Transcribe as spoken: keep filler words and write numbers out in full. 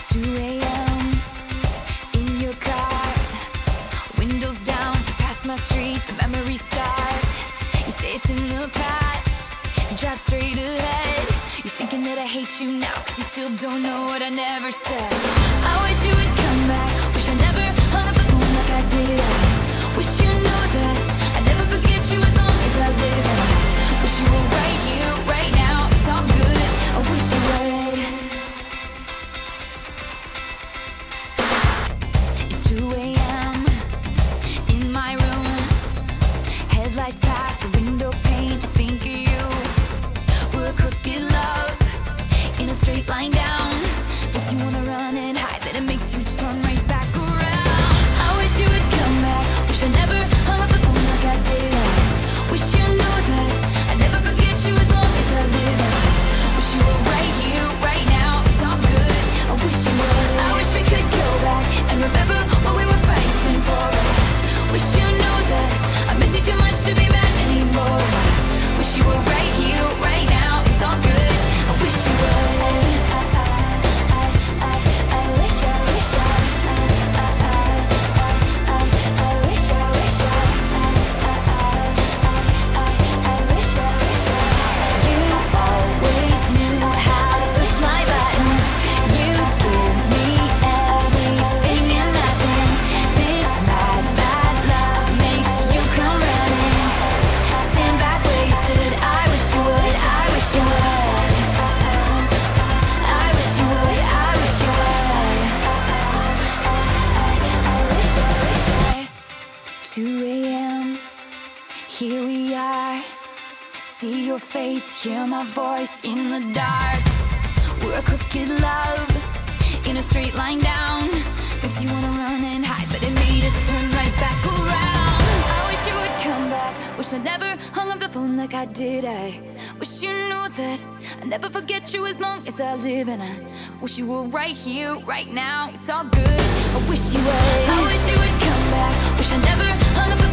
two a m in your car, windows down, you pass my street, the memories start. You say it's in the past, you drive straight ahead. You're thinking that I hate you now, cause you still don't know what I never said. I wish you would come back, wish I never hung up the phone like I did. I wish you knew that I never forget you as long as I live. I wish you were right here, right now, it's all good, I wish you would. It's two a m in my room, headlights past the window pane, I think of you. We're a crooked love in a straight line down. Makes you wanna run and hide, but it makes you turn right back around. I wish you would come back, wish I never hung up the phone like I did. I wish you knew that I never forget you as long as I live. I wish you were right here, right now, it's all good, I wish you would. I wish we could go back and remember what we were fighting for. Wish you knew that I miss you too much to be mad anymore. Wish you were right here, right now, it's all good, I wish you would. two a m here we are. See your face, hear my voice in the dark. We're a crooked love in a straight line down. Makes you wanna run and hide, but it made us turn right back around. I wish you would come back, wish I never hung up the phone like I did. I wish you knew that I never forget you as long as I live. And I wish you were right here, right now, it's all good, I wish you would. I wish you would come back, wish I never hung up the